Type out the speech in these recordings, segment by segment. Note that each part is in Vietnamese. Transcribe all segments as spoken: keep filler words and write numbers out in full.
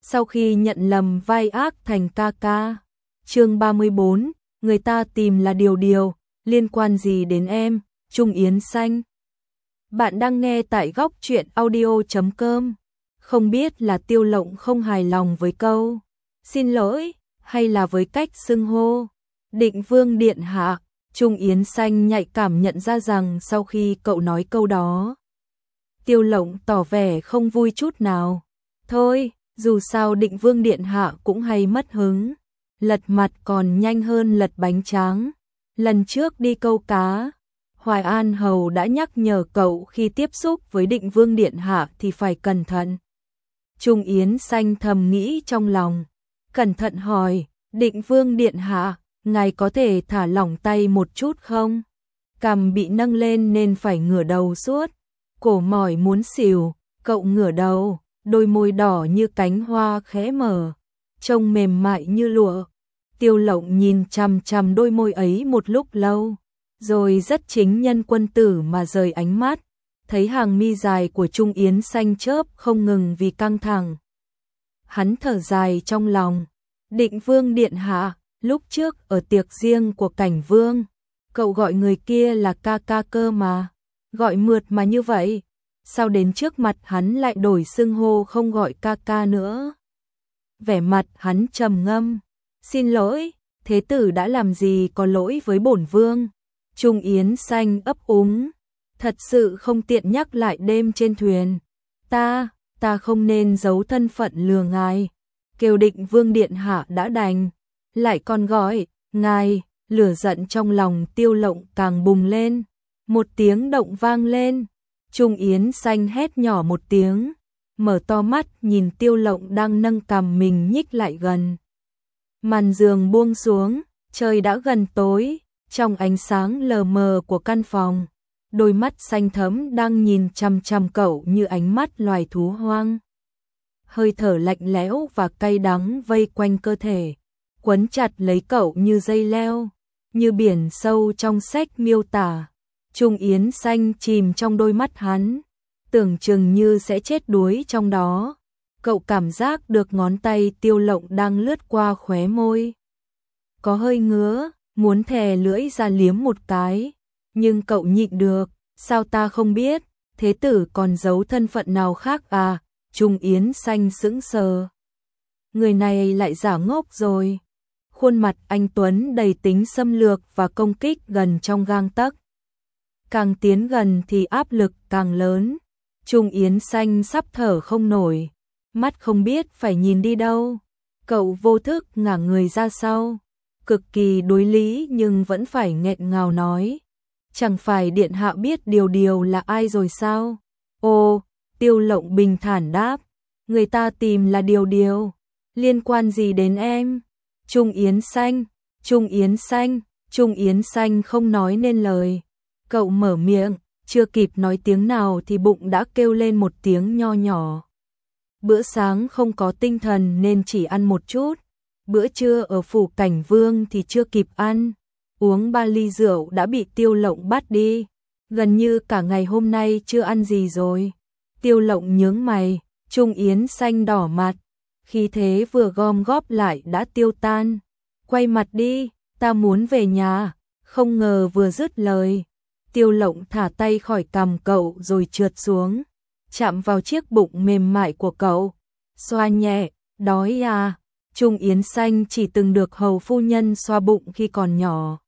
sau khi nhận lầm vai ác thành ca ca. Chương ba mươi bốn, người ta tìm là Điều Điều, liên quan gì đến em, Trung Yến Xanh. Bạn đang nghe tại góc truyện audio chấm com. Không biết là Tiêu Lộng không hài lòng với câu xin lỗi hay là với cách xưng hô Định Vương điện hạ. Trung Yến Xanh nhạy cảm nhận ra rằng sau khi cậu nói câu đó, Tiêu Lộng tỏ vẻ không vui chút nào. Thôi, dù sao Định Vương điện hạ cũng hay mất hứng, lật mặt còn nhanh hơn lật bánh tráng. Lần trước đi câu cá, Hoài An Hầu đã nhắc nhở cậu khi tiếp xúc với Định Vương điện hạ thì phải cẩn thận. Trung Yến Xanh thầm nghĩ trong lòng, cẩn thận hỏi, Định Vương điện hạ, ngài có thể thả lỏng tay một chút không? Cằm bị nâng lên nên phải ngửa đầu suốt, cổ mỏi muốn xỉu, cậu ngửa đầu, đôi môi đỏ như cánh hoa khẽ mở, trông mềm mại như lụa. Tiêu Lộng nhìn chằm chằm đôi môi ấy một lúc lâu, rồi rất chính nhân quân tử mà rời ánh mắt, thấy hàng mi dài của Trung Yến Xanh chớp không ngừng vì căng thẳng. Hắn thở dài trong lòng, Định Vương điện hạ, lúc trước ở tiệc riêng của Cảnh Vương, cậu gọi người kia là ca ca cơ mà, gọi mượt mà như vậy, sao đến trước mặt hắn lại đổi xưng hô không gọi ca ca nữa? Vẻ mặt hắn trầm ngâm, xin lỗi, thế tử đã làm gì có lỗi với bổn vương? Trung Yến Xanh ấp úng, thật sự không tiện nhắc lại đêm trên thuyền, ta, ta không nên giấu thân phận lừa ngài, kêu Định Vương điện hạ đã đành, lại còn gọi ngài. Lửa giận trong lòng Tiêu Lộng càng bùng lên, một tiếng động vang lên, Trung Yến Xanh hét nhỏ một tiếng, mở to mắt nhìn Tiêu Lộng đang nâng cằm mình nhích lại gần. Màn giường buông xuống, trời đã gần tối, trong ánh sáng lờ mờ của căn phòng, đôi mắt xanh thẫm đang nhìn chằm chằm cậu như ánh mắt loài thú hoang. Hơi thở lạnh lẽo và cay đắng vây quanh cơ thể, quấn chặt lấy cậu như dây leo, như biển sâu trong sách miêu tả. Trung Yến Xanh chìm trong đôi mắt hắn, tưởng chừng như sẽ chết đuối trong đó. Cậu cảm giác được ngón tay Tiêu Lộng đang lướt qua khóe môi, có hơi ngứa, muốn thè lưỡi ra liếm một cái, nhưng cậu nhịn được. Sao ta không biết, thế tử còn giấu thân phận nào khác à? Trung Yến Xanh sững sờ, người này lại giả ngốc rồi. Khuôn mặt anh tuấn đầy tính xâm lược và công kích gần trong gang tấc. Càng tiến gần thì áp lực càng lớn. Trung Yến Xanh sắp thở không nổi, mắt không biết phải nhìn đi đâu. Cậu vô thức ngả người ra sau, cực kỳ đối lý nhưng vẫn phải nghẹn ngào nói, chẳng phải điện hạ biết Điều Điều là ai rồi sao? Ồ, Tiêu Lộng bình thản đáp, người ta tìm là Điều Điều, liên quan gì đến em? Trung Yến Xanh, Trung Yến Xanh, Trung Yến Xanh không nói nên lời. Cậu mở miệng, chưa kịp nói tiếng nào thì bụng đã kêu lên một tiếng nho nhỏ. Bữa sáng không có tinh thần nên chỉ ăn một chút. Bữa trưa ở phủ Cảnh Vương thì chưa kịp ăn. Uống ba ly rượu đã bị Tiêu Lộng bắt đi. Gần như cả ngày hôm nay chưa ăn gì rồi. Tiêu Lộng nhướng mày, Trung Yến Xanh đỏ mặt. Khí thế vừa gom góp lại đã tiêu tan. Quay mặt đi, ta muốn về nhà. Không ngờ vừa dứt lời, Tiêu Lộng thả tay khỏi cằm cậu rồi trượt xuống, chạm vào chiếc bụng mềm mại của cậu. Xoa nhẹ, đói à? Trung Yến Xanh chỉ từng được hầu phu nhân xoa bụng khi còn nhỏ.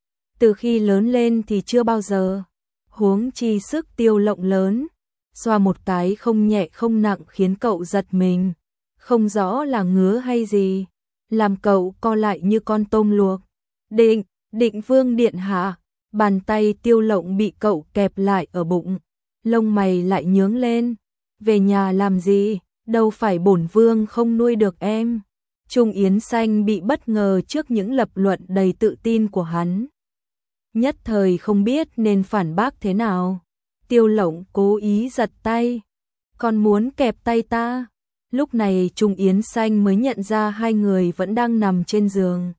Từ khi lớn lên thì chưa bao giờ. Huống chi sức Tiêu Lộng lớn. Xoa một cái không nhẹ không nặng khiến cậu giật mình. Không rõ là ngứa hay gì, làm cậu co lại như con tôm luộc. Định, Định Vương điện hạ. Bàn tay Tiêu Lộng bị cậu kẹp lại ở bụng, lông mày lại nhướng lên. Về nhà làm gì, đâu phải bổn vương không nuôi được em. Trung Yến Xanh bị bất ngờ trước những lập luận đầy tự tin của hắn, nhất thời không biết nên phản bác thế nào. Tiêu Lộng cố ý giật tay, còn muốn kẹp tay ta. Lúc này Trung Yến Xanh mới nhận ra hai người vẫn đang nằm trên giường.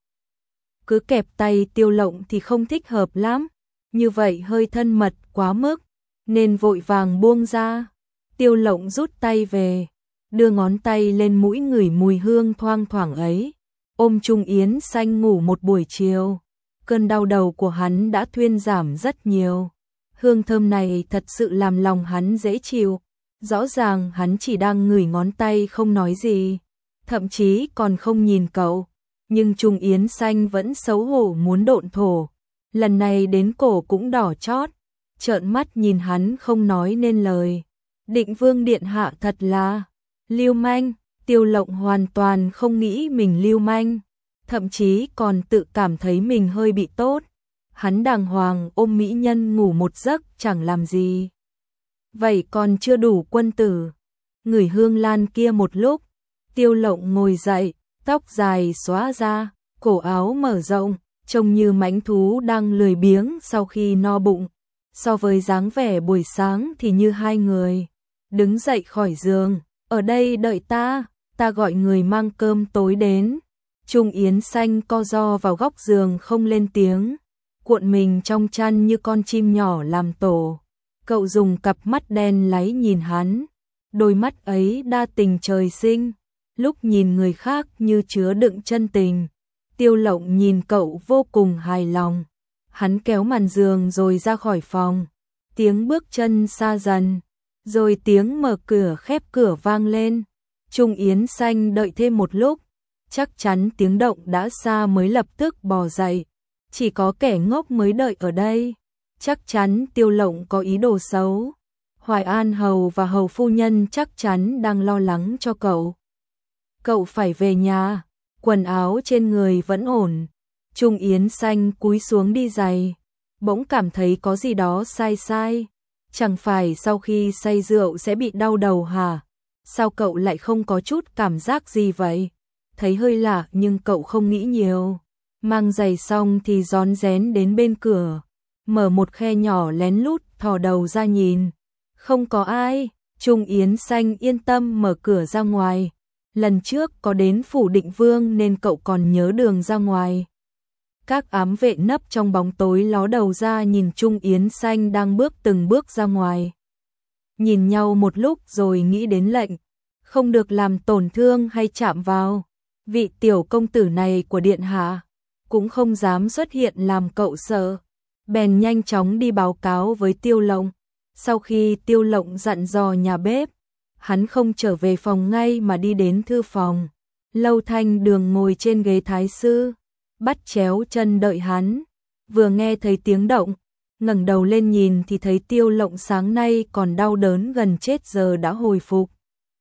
Cứ kẹp tay Tiêu Lộng thì không thích hợp lắm, như vậy hơi thân mật quá mức, nên vội vàng buông ra. Tiêu Lộng rút tay về, đưa ngón tay lên mũi ngửi mùi hương thoang thoảng ấy, ôm Trung Yến Xanh ngủ một buổi chiều. Cơn đau đầu của hắn đã thuyên giảm rất nhiều. Hương thơm này thật sự làm lòng hắn dễ chịu. Rõ ràng hắn chỉ đang ngửi ngón tay không nói gì, thậm chí còn không nhìn cậu. Nhưng Trung Yến Xanh vẫn xấu hổ muốn độn thổ. Lần này đến cổ cũng đỏ chót, trợn mắt nhìn hắn không nói nên lời. Định Vương điện hạ thật là lưu manh. Tiêu Lộng hoàn toàn không nghĩ mình lưu manh, thậm chí còn tự cảm thấy mình hơi bị tốt. Hắn đàng hoàng ôm mỹ nhân ngủ một giấc chẳng làm gì. Vậy còn chưa đủ quân tử. Ngửi hương lan kia một lúc, Tiêu Lộng ngồi dậy, tóc dài xóa ra, cổ áo mở rộng, trông như mãnh thú đang lười biếng sau khi no bụng. So với dáng vẻ buổi sáng thì như hai người. Đứng dậy khỏi giường, ở đây đợi ta, ta gọi người mang cơm tối đến. Trung Yến Xanh co ro vào góc giường không lên tiếng, cuộn mình trong chăn như con chim nhỏ làm tổ. Cậu dùng cặp mắt đen láy nhìn hắn, đôi mắt ấy đa tình trời sinh, lúc nhìn người khác như chứa đựng chân tình. Tiêu Lộng nhìn cậu vô cùng hài lòng. Hắn kéo màn giường rồi ra khỏi phòng. Tiếng bước chân xa dần, rồi tiếng mở cửa khép cửa vang lên. Trung Yến Xanh đợi thêm một lúc, chắc chắn tiếng động đã xa mới lập tức bò dậy. Chỉ có kẻ ngốc mới đợi ở đây. Chắc chắn Tiêu Lộng có ý đồ xấu. Hoài An Hầu và Hầu Phu Nhân chắc chắn đang lo lắng cho cậu. Cậu phải về nhà, quần áo trên người vẫn ổn. Trung Yến Xanh cúi xuống đi giày, bỗng cảm thấy có gì đó sai sai. Chẳng phải sau khi say rượu sẽ bị đau đầu hả? Sao cậu lại không có chút cảm giác gì vậy? Thấy hơi lạ nhưng cậu không nghĩ nhiều. Mang giày xong thì rón rén đến bên cửa, mở một khe nhỏ lén lút thò đầu ra nhìn. Không có ai. Trung Yến Xanh yên tâm mở cửa ra ngoài. Lần trước có đến phủ Định Vương nên cậu còn nhớ đường ra ngoài. Các ám vệ nấp trong bóng tối ló đầu ra nhìn Trung Yến Xanh đang bước từng bước ra ngoài. Nhìn nhau một lúc rồi nghĩ đến lệnh, không được làm tổn thương hay chạm vào. Vị tiểu công tử này của điện hạ cũng không dám xuất hiện làm cậu sợ. Bèn nhanh chóng đi báo cáo với Tiêu Lộng. Sau khi Tiêu Lộng dặn dò nhà bếp, hắn không trở về phòng ngay mà đi đến thư phòng. Lâu Thanh Đường ngồi trên ghế thái sư, bắt chéo chân đợi hắn. Vừa nghe thấy tiếng động, ngẩng đầu lên nhìn thì thấy Tiêu Lộng sáng nay còn đau đớn gần chết giờ đã hồi phục.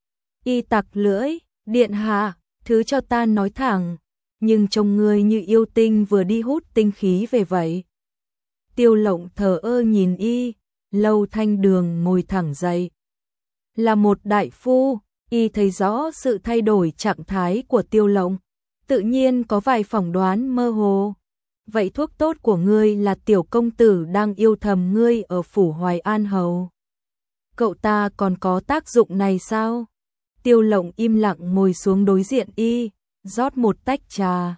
Y tặc lưỡi, điện hạ, thứ cho ta nói thẳng, nhưng trông ngươi như yêu tinh vừa đi hút tinh khí về vậy. Tiêu Lộng thờ ơ nhìn y. Lâu Thanh Đường ngồi thẳng dậy. Là một đại phu, y thấy rõ sự thay đổi trạng thái của Tiêu Lộng, tự nhiên có vài phỏng đoán mơ hồ. Vậy thuốc tốt của ngươi là tiểu công tử đang yêu thầm ngươi ở phủ Hoài An Hầu. Cậu ta còn có tác dụng này sao? Tiêu Lộng im lặng ngồi xuống đối diện y, rót một tách trà.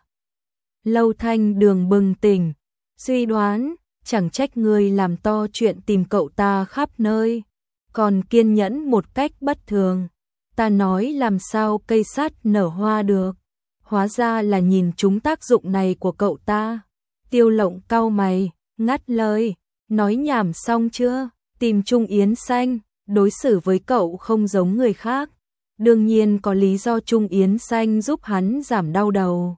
Lâu Thanh Đường bừng tỉnh, suy đoán, chẳng trách ngươi làm to chuyện tìm cậu ta khắp nơi, còn kiên nhẫn một cách bất thường. Ta nói làm sao cây sắt nở hoa được, hóa ra là nhìn trúng tác dụng này của cậu ta. Tiêu Lộng cau mày, ngắt lời, nói nhảm xong chưa? Tìm Trung Yến Xanh, đối xử với cậu không giống người khác. Đương nhiên có lý do Trung Yến Xanh giúp hắn giảm đau đầu.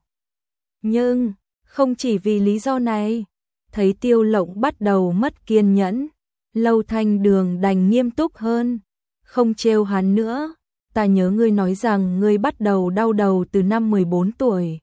Nhưng, không chỉ vì lý do này. Thấy Tiêu Lộng bắt đầu mất kiên nhẫn, Lâu Thanh Đường đành nghiêm túc hơn. Không trêu hắn nữa, ta nhớ ngươi nói rằng ngươi bắt đầu đau đầu từ năm mười bốn tuổi.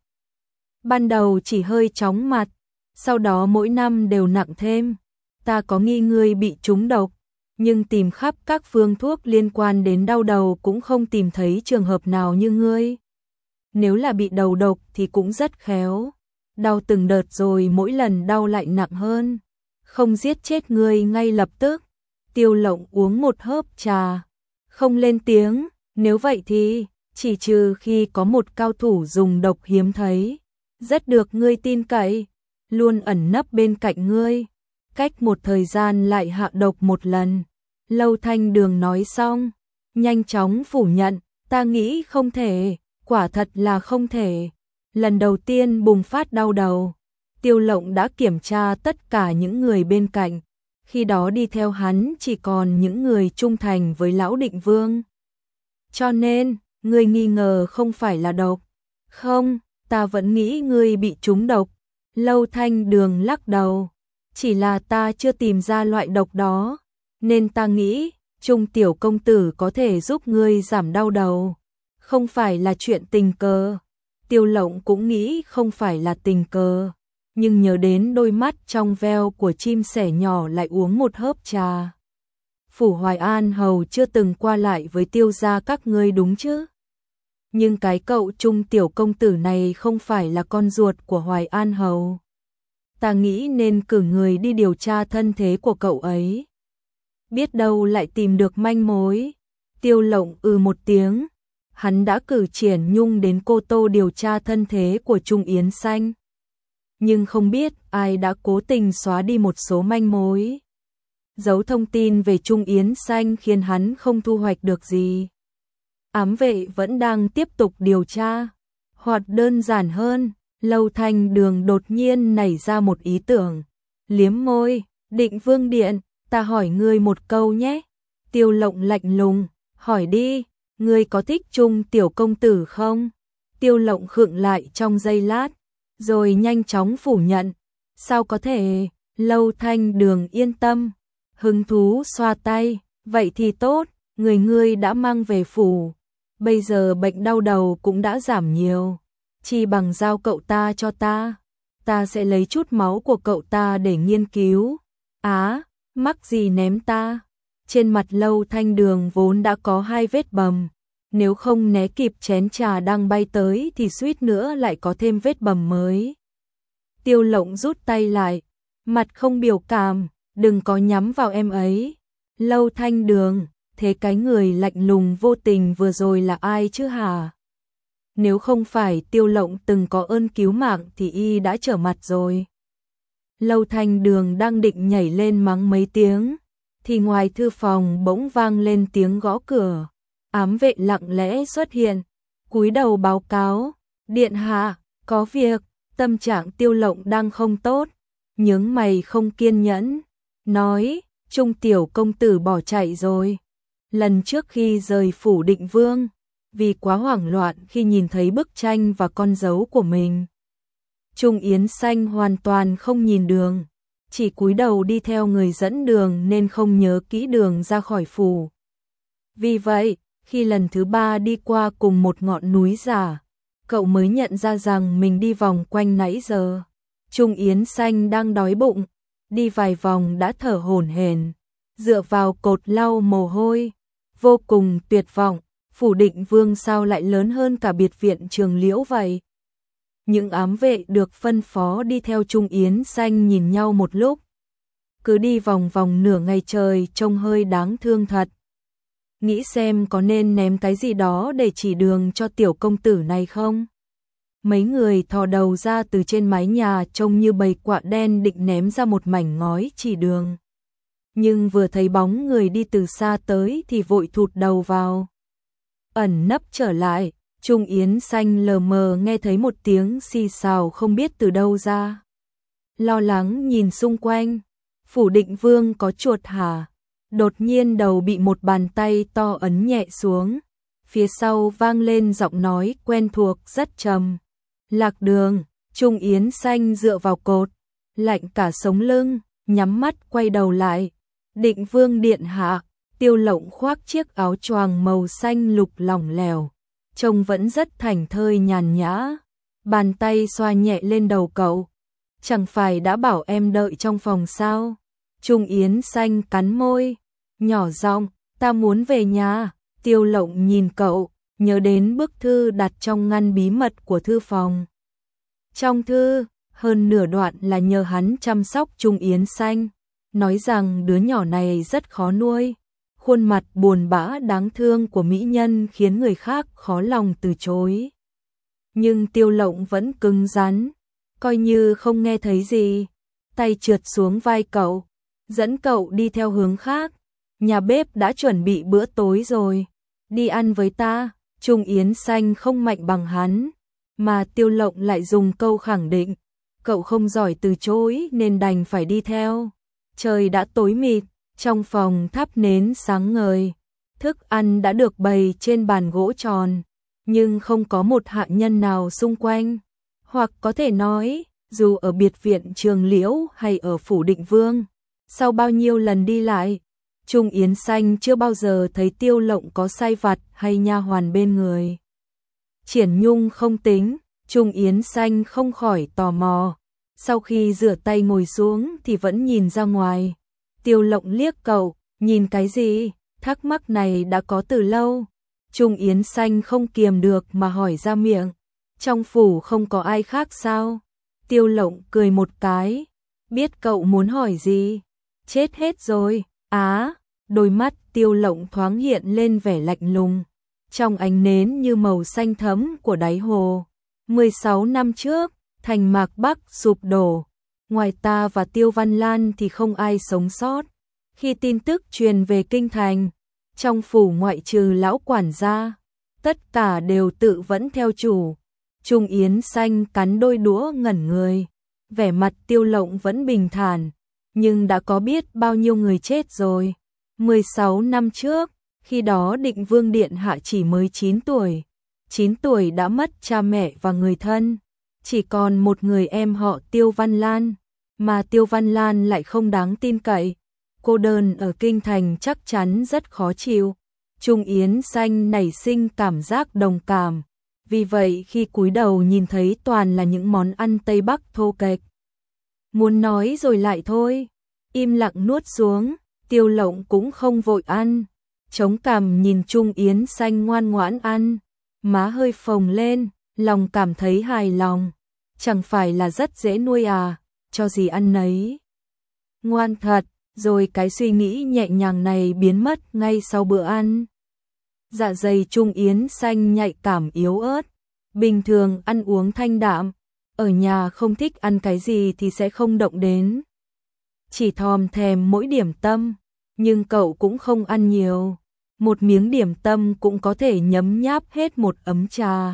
Ban đầu chỉ hơi chóng mặt, sau đó mỗi năm đều nặng thêm. Ta có nghi ngươi bị trúng độc, nhưng tìm khắp các phương thuốc liên quan đến đau đầu cũng không tìm thấy trường hợp nào như ngươi. Nếu là bị đầu độc thì cũng rất khéo. Đau từng đợt rồi mỗi lần đau lại nặng hơn. Không giết chết ngươi ngay lập tức. Tiêu Lộng uống một hớp trà, không lên tiếng. Nếu vậy thì, chỉ trừ khi có một cao thủ dùng độc hiếm thấy, rất được ngươi tin cậy, luôn ẩn nấp bên cạnh ngươi, cách một thời gian lại hạ độc một lần. Lâu Thanh Đường nói xong, nhanh chóng phủ nhận, Ta nghĩ không thể, quả thật là không thể. Lần đầu tiên bùng phát đau đầu, Tiêu Lộng đã kiểm tra tất cả những người bên cạnh. Khi đó đi theo hắn chỉ còn những người trung thành với Lão Định Vương. Cho nên, ngươi nghi ngờ không phải là độc. Không, ta vẫn nghĩ ngươi bị trúng độc. Lâu Thanh Đường lắc đầu. Chỉ là ta chưa tìm ra loại độc đó. Nên ta nghĩ, Trung tiểu công tử có thể giúp ngươi giảm đau đầu. Không phải là chuyện tình cờ. Tiêu Lộng cũng nghĩ không phải là tình cờ. Nhưng nhớ đến đôi mắt trong veo của chim sẻ nhỏ lại uống một hớp trà. Phủ Hoài An hầu chưa từng qua lại với Tiêu gia các ngươi đúng chứ? Nhưng cái cậu Trung tiểu công tử này không phải là con ruột của Hoài An hầu. Ta nghĩ nên cử người đi điều tra thân thế của cậu ấy. Biết đâu lại tìm được manh mối. Tiêu Lộng ừ một tiếng. Hắn đã cử Triển Nhung đến Cô Tô điều tra thân thế của Trung Yến Xanh. Nhưng không biết ai đã cố tình xóa đi một số manh mối. Giấu thông tin về Trung Yến Xanh khiến hắn không thu hoạch được gì. Ám vệ vẫn đang tiếp tục điều tra. Hoặc đơn giản hơn, Lâu Thanh Đường đột nhiên nảy ra một ý tưởng. Liếm môi, Định Vương Điện, ta hỏi ngươi một câu nhé. Tiêu Lộng lạnh lùng, hỏi đi, ngươi có thích Trung tiểu công tử không? Tiêu Lộng khựng lại trong giây lát, rồi nhanh chóng phủ nhận. Sao có thể, Lâu Thanh Đường yên tâm. Hứng thú xoa tay, vậy thì tốt, người ngươi đã mang về phủ. Bây giờ bệnh đau đầu cũng đã giảm nhiều. Chỉ bằng giao cậu ta cho ta. Ta sẽ lấy chút máu của cậu ta để nghiên cứu. Á, mắc gì ném ta. Trên mặt Lâu Thanh Đường vốn đã có hai vết bầm. Nếu không né kịp chén trà đang bay tới thì suýt nữa lại có thêm vết bầm mới. Tiêu Lộng rút tay lại. Mặt không biểu cảm. Đừng có nhắm vào em ấy. Lâu Thanh Đường, thế cái người lạnh lùng vô tình vừa rồi là ai chứ hả? Nếu không phải Tiêu Lộng từng có ơn cứu mạng thì y đã trở mặt rồi. Lâu Thanh Đường đang định nhảy lên mắng mấy tiếng, thì ngoài thư phòng bỗng vang lên tiếng gõ cửa. Ám vệ lặng lẽ xuất hiện, cúi đầu báo cáo, điện hạ, có việc. Tâm trạng Tiêu Lộng đang không tốt, nhướng mày không kiên nhẫn, nói, Trung tiểu công tử bỏ chạy rồi. Lần trước khi rời phủ Định Vương, vì quá hoảng loạn khi nhìn thấy bức tranh và con dấu của mình, Trung Yến Xanh hoàn toàn không nhìn đường, chỉ cúi đầu đi theo người dẫn đường nên không nhớ kỹ đường ra khỏi phủ. Vì vậy, khi lần thứ ba đi qua cùng một ngọn núi giả, cậu mới nhận ra rằng mình đi vòng quanh nãy giờ. Trung Yến Xanh đang đói bụng, đi vài vòng đã thở hổn hển, dựa vào cột lau mồ hôi, vô cùng tuyệt vọng. Phủ Định Vương sao lại lớn hơn cả biệt viện Trường Liễu vậy? Những ám vệ được phân phó đi theo Trung Yến Xanh nhìn nhau một lúc, cứ đi vòng vòng nửa ngày trời trông hơi đáng thương thật. Nghĩ xem có nên ném cái gì đó để chỉ đường cho tiểu công tử này không? Mấy người thò đầu ra từ trên mái nhà trông như bầy quạ đen định ném ra một mảnh ngói chỉ đường. Nhưng vừa thấy bóng người đi từ xa tới thì vội thụt đầu vào. Ẩn nấp trở lại, Trung Yến Xanh lờ mờ nghe thấy một tiếng xì xào không biết từ đâu ra. Lo lắng nhìn xung quanh, phủ Định Vương có chuột hả? Đột nhiên đầu bị một bàn tay to ấn nhẹ xuống. Phía sau vang lên giọng nói quen thuộc rất trầm. Lạc Đường. Trung Yến Xanh dựa vào cột, lạnh cả sống lưng, nhắm mắt quay đầu lại. Định Vương điện hạ. Tiêu Lộng khoác chiếc áo choàng màu xanh lục lỏng lẻo, trông vẫn rất thảnh thơi nhàn nhã. Bàn tay xoa nhẹ lên đầu cậu. Chẳng phải đã bảo em đợi trong phòng sao? Trung Yến Xanh cắn môi, nhỏ giọng, ta muốn về nhà. Tiêu Lộng nhìn cậu, nhớ đến bức thư đặt trong ngăn bí mật của thư phòng. Trong thư, hơn nửa đoạn là nhờ hắn chăm sóc Trung Yến Xanh, nói rằng đứa nhỏ này rất khó nuôi. Khuôn mặt buồn bã đáng thương của mỹ nhân khiến người khác khó lòng từ chối. Nhưng Tiêu Lộng vẫn cứng rắn, coi như không nghe thấy gì. Tay trượt xuống vai cậu, dẫn cậu đi theo hướng khác. Nhà bếp đã chuẩn bị bữa tối rồi, đi ăn với ta. Trung Yến Xanh không mạnh bằng hắn, mà Tiêu Lộng lại dùng câu khẳng định, cậu không giỏi từ chối nên đành phải đi theo. Trời đã tối mịt, trong phòng thắp nến sáng ngời, thức ăn đã được bày trên bàn gỗ tròn, nhưng không có một hạ nhân nào xung quanh. Hoặc có thể nói, dù ở biệt viện Trường Liễu hay ở phủ Định Vương, sau bao nhiêu lần đi lại, Trung Yến Xanh chưa bao giờ thấy Tiêu Lộng có sai vặt hay nha hoàn bên người. Triển Nhung không tính, Trung Yến Xanh không khỏi tò mò. Sau khi rửa tay ngồi xuống thì vẫn nhìn ra ngoài. Tiêu Lộng liếc cậu, nhìn cái gì? Thắc mắc này đã có từ lâu. Trung Yến Xanh không kiềm được mà hỏi ra miệng. Trong phủ không có ai khác sao? Tiêu Lộng cười một cái. Biết cậu muốn hỏi gì? Chết hết rồi. Á, đôi mắt Tiêu Lộng thoáng hiện lên vẻ lạnh lùng. Trong ánh nến như màu xanh thẫm của đáy hồ. mười sáu năm trước, thành Mạc Bắc sụp đổ. Ngoài ta và Tiêu Văn Lan thì không ai sống sót. Khi tin tức truyền về kinh thành, trong phủ ngoại trừ lão quản gia, tất cả đều tự vẫn theo chủ. Trung Yến Xanh cắn đôi đũa ngẩn người. Vẻ mặt Tiêu Lộng vẫn bình thản, nhưng đã có biết bao nhiêu người chết rồi. mười sáu năm trước, khi đó Định Vương Điện Hạ chỉ mới chín tuổi. chín tuổi đã mất cha mẹ và người thân. Chỉ còn một người em họ Tiêu Văn Lan, mà Tiêu Văn Lan lại không đáng tin cậy. Cô đơn ở kinh thành chắc chắn rất khó chịu. Trung Yến Xanh nảy sinh cảm giác đồng cảm. Vì vậy khi cúi đầu nhìn thấy toàn là những món ăn Tây Bắc thô kệch. Muốn nói rồi lại thôi. Im lặng nuốt xuống, Tiêu Lộng cũng không vội ăn. Chống cằm nhìn Trung Yến Xanh ngoan ngoãn ăn. Má hơi phồng lên, lòng cảm thấy hài lòng. Chẳng phải là rất dễ nuôi à, cho gì ăn nấy. Ngoan thật, rồi cái suy nghĩ nhẹ nhàng này biến mất ngay sau bữa ăn. Dạ dày Trung Yến Xanh nhạy cảm yếu ớt, bình thường ăn uống thanh đạm, ở nhà không thích ăn cái gì thì sẽ không động đến. Chỉ thòm thèm mỗi điểm tâm, nhưng cậu cũng không ăn nhiều. Một miếng điểm tâm cũng có thể nhấm nháp hết một ấm trà.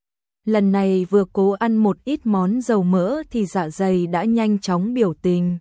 Lần này vừa cố ăn một ít món dầu mỡ thì dạ dày đã nhanh chóng biểu tình.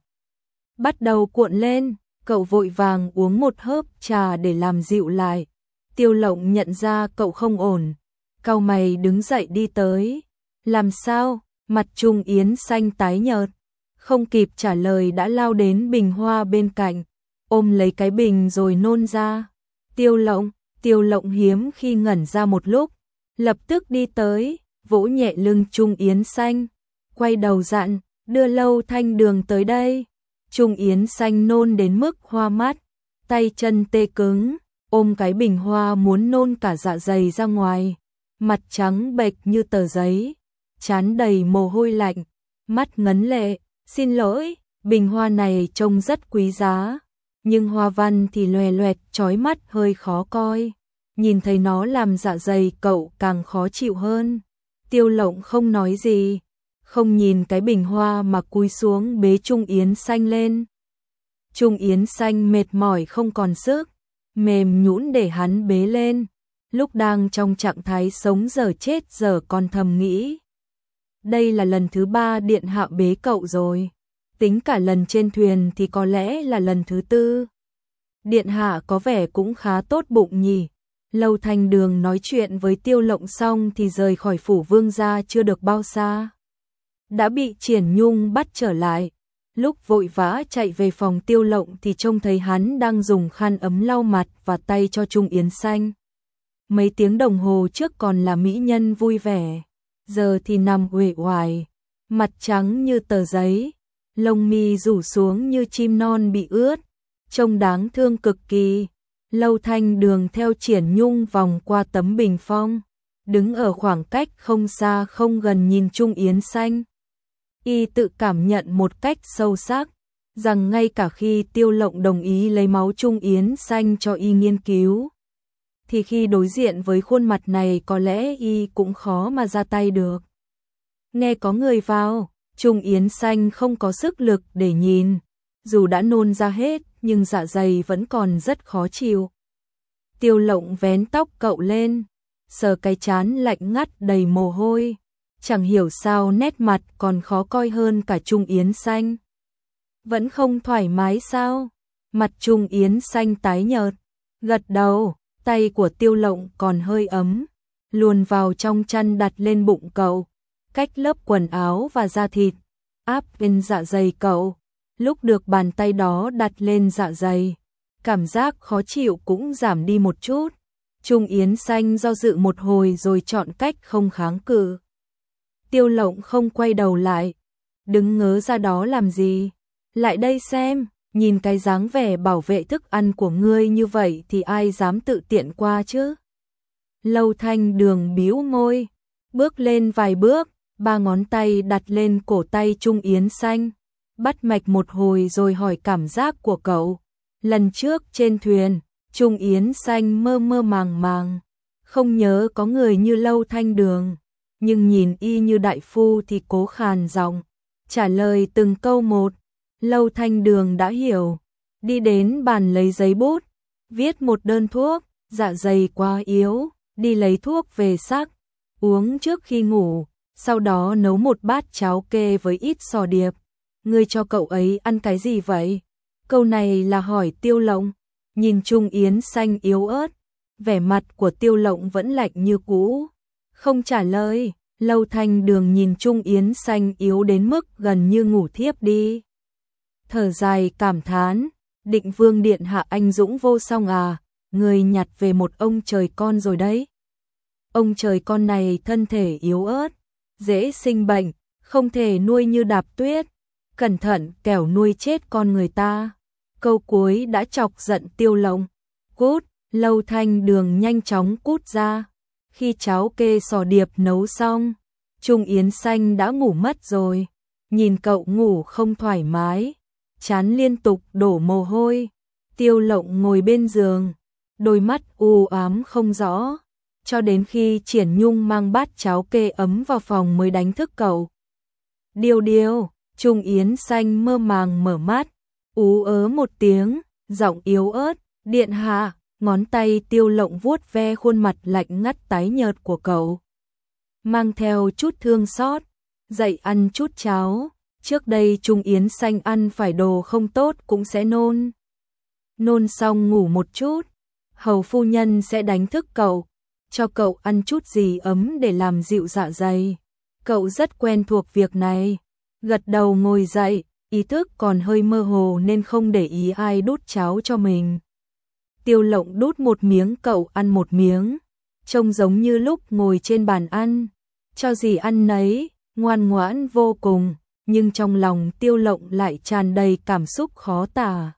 Bắt đầu cuộn lên, cậu vội vàng uống một hớp trà để làm dịu lại. Tiêu Lộng nhận ra cậu không ổn, cau mày đứng dậy đi tới. Làm sao? Mặt Trung Yến Xanh tái nhợt, không kịp trả lời đã lao đến bình hoa bên cạnh, ôm lấy cái bình rồi nôn ra. Tiêu Lộng, Tiêu Lộng hiếm khi ngẩn ra một lúc, lập tức đi tới, vỗ nhẹ lưng Trung Yến Xanh, quay đầu dặn, đưa Lâu Thanh Đường tới đây. Trung Yến Xanh nôn đến mức hoa mắt, tay chân tê cứng, ôm cái bình hoa muốn nôn cả dạ dày ra ngoài, mặt trắng bệch như tờ giấy, trán đầy mồ hôi lạnh, mắt ngấn lệ. Xin lỗi, bình hoa này trông rất quý giá, nhưng hoa văn thì loè loẹt chói mắt hơi khó coi. Nhìn thấy nó làm dạ dày cậu càng khó chịu hơn. Tiêu Lộng không nói gì, không nhìn cái bình hoa mà cúi xuống bế Trung Yến Xanh lên. Trung Yến Xanh mệt mỏi không còn sức, mềm nhũn để hắn bế lên. Lúc đang trong trạng thái sống dở chết dở còn thầm nghĩ. Đây là lần thứ ba điện hạ bế cậu rồi. Tính cả lần trên thuyền thì có lẽ là lần thứ tư. Điện hạ có vẻ cũng khá tốt bụng nhỉ. Lâu Thanh Đường nói chuyện với Tiêu Lộng xong thì rời khỏi phủ vương gia chưa được bao xa. Đã bị Triển Nhung bắt trở lại. Lúc vội vã chạy về phòng Tiêu Lộng thì trông thấy hắn đang dùng khăn ấm lau mặt và tay cho Trung Yến Xanh. Mấy tiếng đồng hồ trước còn là mỹ nhân vui vẻ, giờ thì nằm uể oải, mặt trắng như tờ giấy, lông mi rủ xuống như chim non bị ướt, trông đáng thương cực kỳ. Lâu Thanh Đường theo Triển Nhung vòng qua tấm bình phong, đứng ở khoảng cách không xa không gần nhìn Trung Yến Xanh. Y tự cảm nhận một cách sâu sắc, rằng ngay cả khi Tiêu Lộng đồng ý lấy máu Trung Yến Xanh cho Y nghiên cứu, thì khi đối diện với khuôn mặt này có lẽ Y cũng khó mà ra tay được. Nghe có người vào, Trung Yến Xanh không có sức lực để nhìn, dù đã nôn ra hết nhưng dạ dày vẫn còn rất khó chịu. Tiêu Lộng vén tóc cậu lên, sờ cái trán lạnh ngắt đầy mồ hôi. Chẳng hiểu sao nét mặt còn khó coi hơn cả Trung Yến Xanh. Vẫn không thoải mái sao? Mặt Trung Yến Xanh tái nhợt, gật đầu, tay của Tiêu Lộng còn hơi ấm, luồn vào trong chăn đặt lên bụng cậu, cách lớp quần áo và da thịt, áp lên dạ dày cậu. Lúc được bàn tay đó đặt lên dạ dày, cảm giác khó chịu cũng giảm đi một chút. Trung Yến Xanh do dự một hồi rồi chọn cách không kháng cự. Tiêu Lộng không quay đầu lại, đứng ngớ ra đó làm gì? Lại đây xem, nhìn cái dáng vẻ bảo vệ thức ăn của ngươi như vậy thì ai dám tự tiện qua chứ? Lâu Thanh Đường bĩu môi, bước lên vài bước, ba ngón tay đặt lên cổ tay Trung Yến Xanh, bắt mạch một hồi rồi hỏi cảm giác của cậu. Lần trước trên thuyền, Trung Yến Xanh mơ mơ màng màng, không nhớ có người như Lâu Thanh Đường, nhưng nhìn y như đại phu thì cố khàn giọng, trả lời từng câu một. Lâu Thanh Đường đã hiểu, đi đến bàn lấy giấy bút, viết một đơn thuốc, dạ dày quá yếu, đi lấy thuốc về sắc, uống trước khi ngủ, sau đó nấu một bát cháo kê với ít sò điệp. Ngươi cho cậu ấy ăn cái gì vậy? Câu này là hỏi Tiêu Lộng, nhìn Trung Yến Xanh yếu ớt, vẻ mặt của Tiêu Lộng vẫn lạnh như cũ, không trả lời. Lâu Thanh Đường nhìn Trung Yến Xanh yếu đến mức gần như ngủ thiếp đi, thở dài cảm thán, Định Vương điện hạ anh dũng vô song à, người nhặt về một ông trời con rồi đấy. Ông trời con này thân thể yếu ớt, dễ sinh bệnh, không thể nuôi như Đạp Tuyết, cẩn thận kẻo nuôi chết con người ta. Câu cuối đã chọc giận Tiêu Lộng. Cút, Lâu Thanh Đường nhanh chóng cút ra. Khi cháo kê sò điệp nấu xong, Trung Yến Xanh đã ngủ mất rồi. Nhìn cậu ngủ không thoải mái, trán liên tục đổ mồ hôi. Tiêu Lộng ngồi bên giường, đôi mắt u ám không rõ, cho đến khi Triển Nhung mang bát cháo kê ấm vào phòng mới đánh thức cậu. Điêu điêu, Trung Yến Xanh mơ màng mở mắt, ú ớ một tiếng, giọng yếu ớt, điện hạ. Ngón tay Tiêu Lộng vuốt ve khuôn mặt lạnh ngắt tái nhợt của cậu, mang theo chút thương xót, dậy ăn chút cháo. Trước đây Trung Yến Xanh ăn phải đồ không tốt cũng sẽ nôn. Nôn xong ngủ một chút, hầu phu nhân sẽ đánh thức cậu, cho cậu ăn chút gì ấm để làm dịu dạ dày. Cậu rất quen thuộc việc này, gật đầu ngồi dậy, ý thức còn hơi mơ hồ nên không để ý ai đút cháo cho mình. Tiêu Lộng đút một miếng cậu ăn một miếng, trông giống như lúc ngồi trên bàn ăn, cho gì ăn nấy, ngoan ngoãn vô cùng, nhưng trong lòng Tiêu Lộng lại tràn đầy cảm xúc khó tả.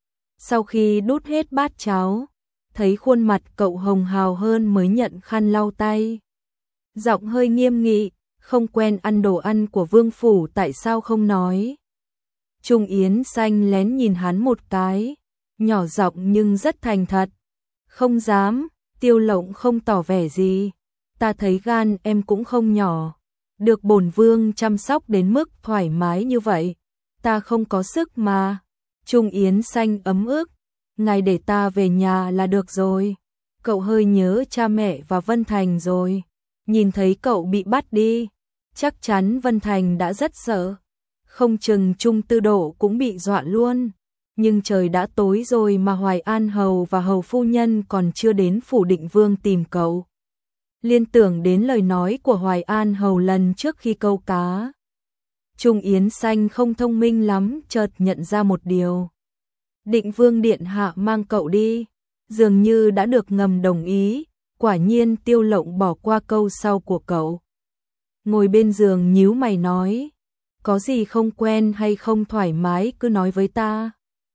Sau khi đút hết bát cháo, thấy khuôn mặt cậu hồng hào hơn mới nhận khăn lau tay. Giọng hơi nghiêm nghị, không quen ăn đồ ăn của vương phủ tại sao không nói. Trung Yến Xanh lén nhìn hắn một cái, nhỏ giọng nhưng rất thành thật. Không dám. Tiêu Lộng không tỏ vẻ gì. Ta thấy gan em cũng không nhỏ, được bổn vương chăm sóc đến mức thoải mái như vậy, ta không có sức mà. Trung Yến Xanh ấm ức, ngài để ta về nhà là được rồi. Cậu hơi nhớ cha mẹ và Vân Thành rồi. Nhìn thấy cậu bị bắt đi, chắc chắn Vân Thành đã rất sợ, không chừng Trung Tư Độ cũng bị dọa luôn. Nhưng trời đã tối rồi mà Hoài An hầu và hầu phu nhân còn chưa đến phủ Định Vương tìm cậu. Liên tưởng đến lời nói của Hoài An hầu lần trước khi câu cá. Trung Yến Xanh không thông minh lắm, chợt nhận ra một điều. Định Vương điện hạ mang cậu đi, dường như đã được ngầm đồng ý. Quả nhiên Tiêu Lộng bỏ qua câu sau của cậu. Ngồi bên giường nhíu mày nói, có gì không quen hay không thoải mái cứ nói với ta.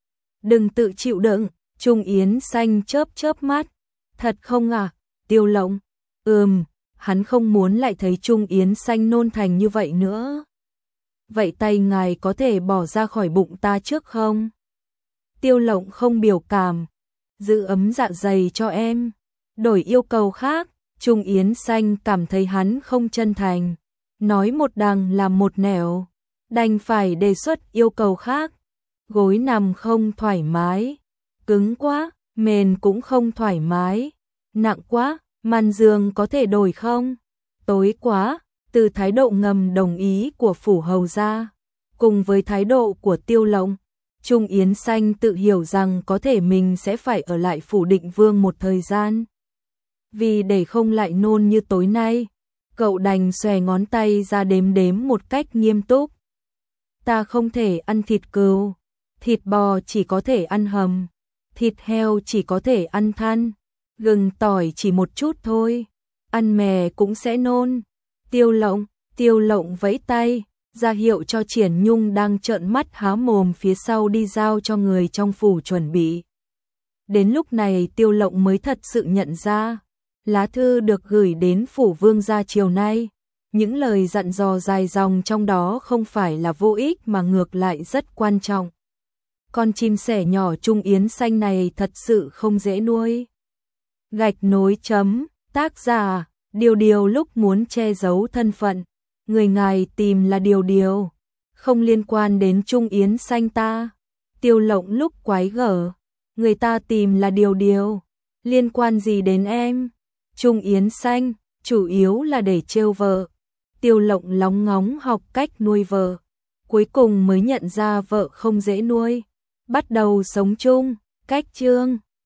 Đừng tự chịu đựng. Trung Yến Xanh chớp chớp mắt. Thật không à? Tiêu Lộng, ừm, hắn không muốn lại thấy Trung Yến Xanh nôn thành như vậy nữa. Vậy tay ngài có thể bỏ ra khỏi bụng ta trước không? Tiêu Lộng không biểu cảm, giữ ấm dạ dày cho em. Đổi yêu cầu khác. Trung Yến Xanh cảm thấy hắn không chân thành, nói một đằng làm một nẻo, đành phải đề xuất yêu cầu khác. Gối nằm không thoải mái, cứng quá, mền cũng không thoải mái, nặng quá, Màn giường có thể đổi không? Tối quá, từ thái độ ngầm đồng ý của phủ hầu gia, cùng với thái độ của Tiêu Lộng, Trung Yến Xanh tự hiểu rằng có thể mình sẽ phải ở lại phủ Định Vương một thời gian. Vì để không lại nôn như tối nay, cậu đành xòe ngón tay ra đếm đếm một cách nghiêm túc. Ta không thể ăn thịt cừu, thịt bò chỉ có thể ăn hầm, thịt heo chỉ có thể ăn than, gừng tỏi chỉ một chút thôi, ăn mè cũng sẽ nôn. Tiêu Lộng, Tiêu Lộng vẫy tay, ra hiệu cho Triển Nhung đang trợn mắt há mồm phía sau đi giao cho người trong phủ chuẩn bị. Đến lúc này Tiêu Lộng mới thật sự nhận ra, lá thư được gửi đến phủ vương gia chiều nay, những lời dặn dò dài dòng trong đó không phải là vô ích mà ngược lại rất quan trọng. Con chim sẻ nhỏ Trung Yến Xanh này thật sự không dễ nuôi. Gạch nối chấm, tác giả, Điều Điều lúc muốn che giấu thân phận, người ngài tìm là Điều Điều, không liên quan đến Trung Yến Xanh ta. Tiêu Lộng lúc quái gở, người ta tìm là Điều Điều, liên quan gì đến em? Trung Yến Xanh, chủ yếu là để trêu vợ. Tiêu Lộng lóng ngóng học cách nuôi vợ, cuối cùng mới nhận ra vợ không dễ nuôi, bắt đầu sống chung. Cách chương